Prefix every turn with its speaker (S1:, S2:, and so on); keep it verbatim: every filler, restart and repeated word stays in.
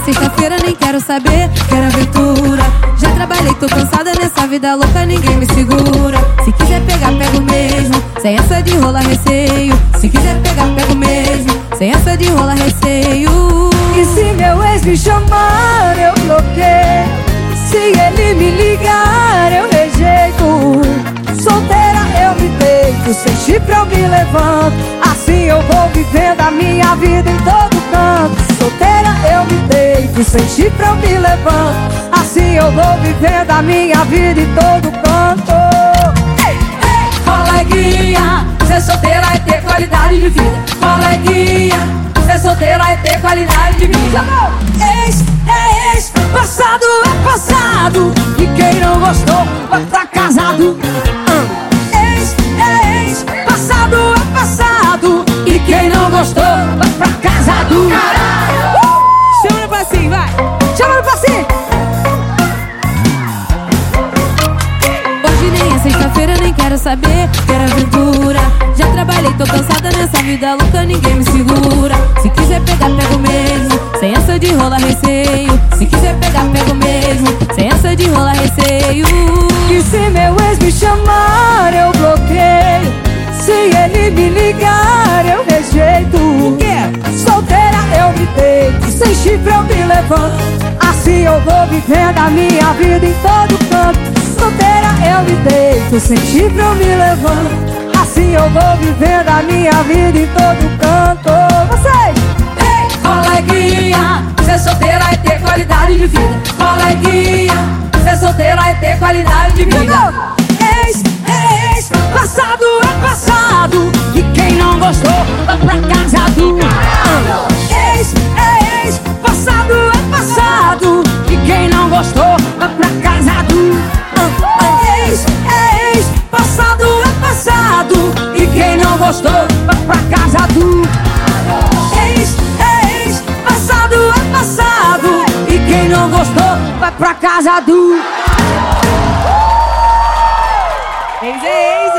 S1: sexta-feira, nem quero saber. Quero aventura. Já trabalhei, tô cansada nessa vida louca, ninguém me segura. Se quiser pegar, pego mesmo, sem essa de rolar receio. Se quiser pegar, pego mesmo, sem essa de rolar receio.
S2: E se meu ex me chamar, eu bloqueio. Se ele me ligar, eu rejeito. Solteira eu me deito, sem chifre eu me levanto. Assim eu vou vivendo a minha vida em todo canto. Solteira eu me deito, sem chifre eu me levanto. Assim eu vou vivendo a minha vida em todo canto.
S3: Ei, ei, coleguinha, ser solteira é ter qualidade de vida. Coleguinha, ser solteira é ter qualidade de vida.
S2: Ex é ex, passado é passado. E quem não gostou vai pra casado. Ex é ex, passado é passado. E quem não gostou vai pra casado.
S1: uh! Chama no passinho, vai!
S2: Chama no passinho!
S1: Hoje nem é sexta-feira, nem quero saber. Quero aventura. Já trabalhei, tô cansada nessa vida louca, ninguém me segura. Se quiser pegar, pego mesmo, sem essa de rolar receio. Se quiser pegar, pego mesmo, sem essa de rolar receio.
S2: E se meu ex me chamar, eu bloqueio. Se ele me ligar, eu rejeito. Solteira eu me deito, sem chifre eu me levanto. Assim eu vou vivendo a minha vida em todo canto. Solteira eu me deito, sem chifre eu me levanto. Assim eu vou vivendo a minha vida em todo canto. Vocês!
S3: Ei, coleguinha, ser solteira é ter qualidade de vida. Coleguinha, ser solteira é ter qualidade de vida.
S2: Ex é ex, passado é passado. E quem não gostou vai pra casa do. Ex é ex, passado é passado. E quem não gostou vai pra casa do. Ex é ex, passado é passado. E quem não gostou vai pra casa do. Ex é ex, passado é passado. E quem não gostou vai pra casa do.
S1: Ex é ex.